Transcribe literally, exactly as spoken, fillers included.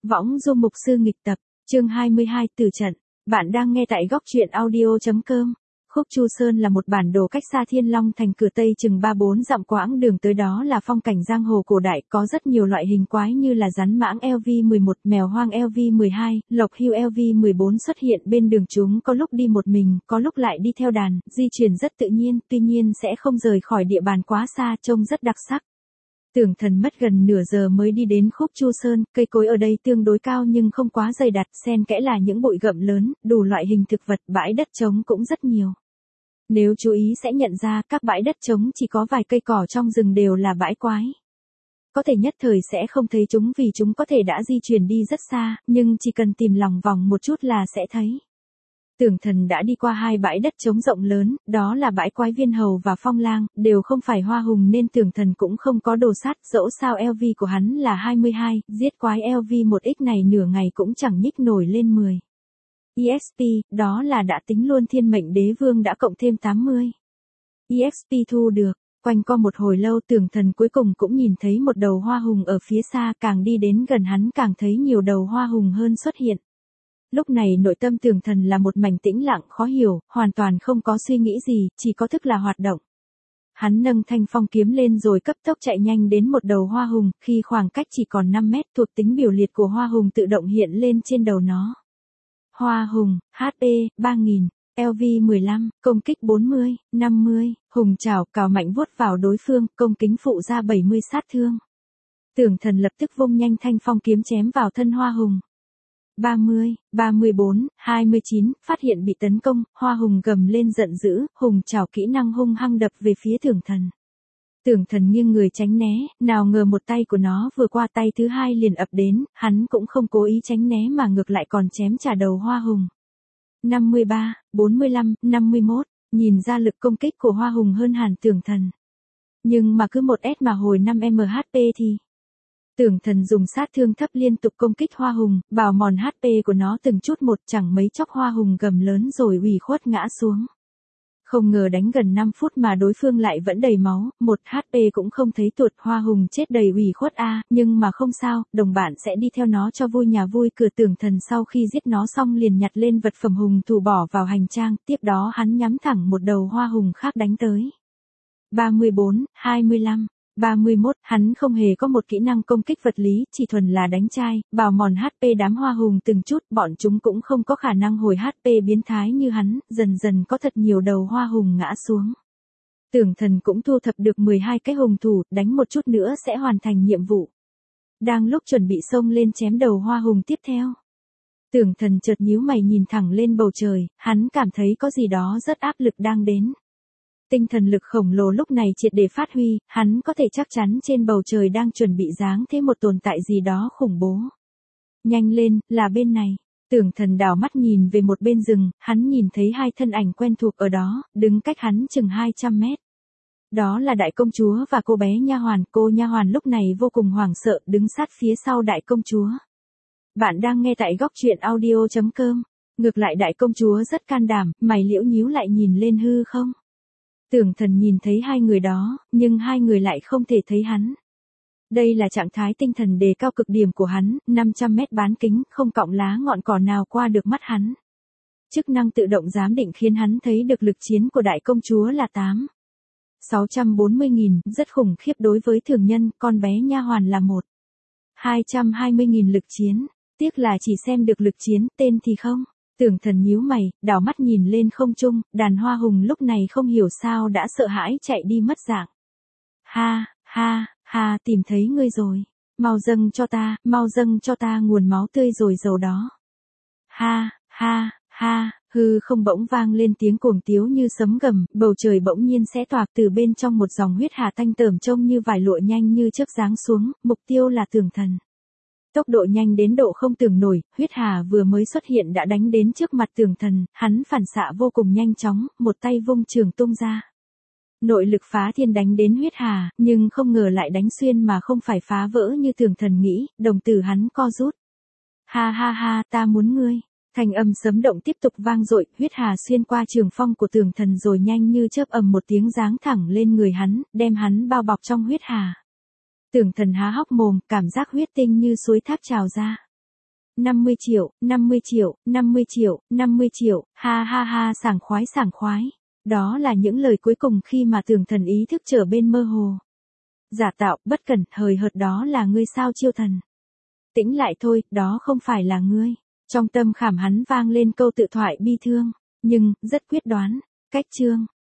Võng Du Mục Sư nghịch tập, chương hai mươi hai Tử trận. Bạn đang nghe tại góc truyện audio.com. Khúc Chu Sơn là một bản đồ cách xa Thiên Long Thành cửa Tây chừng ba bốn dặm, quãng đường tới đó là phong cảnh giang hồ cổ đại, có rất nhiều loại hình quái như là rắn mãng L V mười một, mèo hoang L V mười hai, lộc hưu L V mười bốn xuất hiện bên đường, chúng có lúc đi một mình, có lúc lại đi theo đàn, di chuyển rất tự nhiên, tuy nhiên sẽ không rời khỏi địa bàn quá xa, trông rất đặc sắc. Tưởng Thần mất gần nửa giờ mới đi đến Khúc Chu Sơn, cây cối ở đây tương đối cao nhưng không quá dày đặc, xen kẽ là những bụi gậm lớn, đủ loại hình thực vật, bãi đất trống cũng rất nhiều. Nếu chú ý sẽ nhận ra các bãi đất trống chỉ có vài cây cỏ trong rừng đều là bãi quái. Có thể nhất thời sẽ không thấy chúng vì chúng có thể đã di chuyển đi rất xa, nhưng chỉ cần tìm lòng vòng một chút là sẽ thấy. Tưởng Thần đã đi qua hai bãi đất trống rộng lớn, đó là bãi quái Viên Hầu và Phong Lang, đều không phải hoa hùng nên Tưởng Thần cũng không có đồ sát, dẫu sao L V của hắn là hai mươi hai, giết quái L V một x này nửa ngày cũng chẳng nhích nổi lên mười. E X P, đó là đã tính luôn Thiên Mệnh Đế Vương đã cộng thêm tám mươi. E X P thu được, quanh co một hồi lâu Tưởng Thần cuối cùng cũng nhìn thấy một đầu hoa hùng ở phía xa, càng đi đến gần hắn càng thấy nhiều đầu hoa hùng hơn xuất hiện. Lúc này nội tâm Tưởng Thần là một mảnh tĩnh lặng khó hiểu, hoàn toàn không có suy nghĩ gì, chỉ có thức là hoạt động. Hắn nâng thanh phong kiếm lên rồi cấp tốc chạy nhanh đến một đầu hoa hùng, khi khoảng cách chỉ còn năm mét, thuộc tính biểu liệt của hoa hùng tự động hiện lên trên đầu nó. Hoa hùng, H P, ba nghìn, L V mười lăm, công kích bốn mươi, năm mươi, hùng chảo cào mạnh vuốt vào đối phương, công kính phụ ra bảy mươi sát thương. Tưởng Thần lập tức vung nhanh thanh phong kiếm chém vào thân hoa hùng. ba mươi, ba mươi bốn, hai mươi chín, phát hiện bị tấn công, hoa hùng gầm lên giận dữ, hùng chảo kỹ năng hung hăng đập về phía Tưởng Thần. Tưởng Thần nghiêng người tránh né, nào ngờ một tay của nó vừa qua tay thứ hai liền ập đến, hắn cũng không cố ý tránh né mà ngược lại còn chém trả đầu hoa hùng. năm mươi ba, bốn mươi lăm, năm mươi mốt, nhìn ra lực công kích của hoa hùng hơn hẳn Tưởng Thần. Nhưng mà cứ một S mà hồi năm M H P thì... Tưởng Thần dùng sát thương thấp liên tục công kích hoa hùng, bào mòn H P của nó từng chút một, chẳng mấy chốc hoa hùng gầm lớn rồi ủy khuất ngã xuống. Không ngờ đánh gần năm phút mà đối phương lại vẫn đầy máu, một H P cũng không thấy tuột, hoa hùng chết đầy ủy khuất a, nhưng mà không sao, đồng bạn sẽ đi theo nó cho vui nhà vui cửa. Tưởng Thần sau khi giết nó xong liền nhặt lên vật phẩm hùng thủ bỏ vào hành trang, tiếp đó hắn nhắm thẳng một đầu hoa hùng khác đánh tới. ba mươi bốn, hai mươi lăm, ba mươi mốt, hắn không hề có một kỹ năng công kích vật lý, chỉ thuần là đánh chai, bào mòn H P đám hoa hùng từng chút, bọn chúng cũng không có khả năng hồi H P biến thái như hắn, dần dần có thật nhiều đầu hoa hùng ngã xuống. Tưởng Thần cũng thu thập được mười hai cái hùng thủ, đánh một chút nữa sẽ hoàn thành nhiệm vụ. Đang lúc chuẩn bị xông lên chém đầu hoa hùng tiếp theo. Tưởng Thần chợt nhíu mày nhìn thẳng lên bầu trời, hắn cảm thấy có gì đó rất áp lực đang đến. Tinh thần lực khổng lồ lúc này triệt để phát huy, hắn có thể chắc chắn trên bầu trời đang chuẩn bị giáng thế một tồn tại gì đó khủng bố. Nhanh lên, là bên này. Tưởng Thần đảo mắt nhìn về một bên rừng, hắn nhìn thấy hai thân ảnh quen thuộc ở đó, đứng cách hắn chừng hai trăm mét. Đó là đại công chúa và cô bé nha hoàn, cô nha hoàn lúc này vô cùng hoảng sợ, đứng sát phía sau đại công chúa. Bạn đang nghe tại góc truyện audio.com. Ngược lại đại công chúa rất can đảm, mày liễu nhíu lại nhìn lên hư không. Tưởng Thần nhìn thấy hai người đó, nhưng hai người lại không thể thấy hắn. Đây là trạng thái tinh thần đề cao cực điểm của hắn, năm trăm mét bán kính, không cọng lá ngọn cỏ nào qua được mắt hắn. Chức năng tự động giám định khiến hắn thấy được lực chiến của đại công chúa là tám. sáu trăm bốn mươi nghìn, rất khủng khiếp đối với thường nhân, con bé nha hoàn là một. hai trăm hai mươi nghìn lực chiến, tiếc là chỉ xem được lực chiến, tên thì không. Tưởng Thần nhíu mày, đảo mắt nhìn lên không trung, đàn hoa hùng lúc này không hiểu sao đã sợ hãi chạy đi mất dạng. Ha, ha, ha, tìm thấy ngươi rồi. Mau dâng cho ta, mau dâng cho ta nguồn máu tươi rồi dầu đó. Ha, ha, ha, hư không bỗng vang lên tiếng cuồng tiếu như sấm gầm, bầu trời bỗng nhiên xé toạc, từ bên trong một dòng huyết hà tanh tởm trông như vải lụa nhanh như chớp giáng xuống, mục tiêu là Tưởng Thần. Tốc độ nhanh đến độ không tưởng nổi, huyết hà vừa mới xuất hiện đã đánh đến trước mặt Tưởng Thần, hắn phản xạ vô cùng nhanh chóng, một tay vung trường tung ra. Nội lực phá thiên đánh đến huyết hà, nhưng không ngờ lại đánh xuyên mà không phải phá vỡ như Tưởng Thần nghĩ, đồng tử hắn co rút. Ha ha ha, ta muốn ngươi. Thanh âm sấm động tiếp tục vang dội, huyết hà xuyên qua trường phong của Tưởng Thần rồi nhanh như chớp ầm một tiếng giáng thẳng lên người hắn, đem hắn bao bọc trong huyết hà. Tưởng Thần há hốc mồm, cảm giác huyết tinh như suối tháp trào ra. năm mươi triệu, năm mươi triệu, năm mươi triệu, năm mươi triệu, ha ha ha sảng khoái sảng khoái. Đó là những lời cuối cùng khi mà tưởng thần ý thức trở bên mơ hồ. Giả tạo, bất cẩn, hời hợt đó là ngươi sao Chiêu Thần. Tĩnh lại thôi, đó không phải là ngươi. Trong tâm khảm hắn vang lên câu tự thoại bi thương, nhưng, rất quyết đoán. Cách chương.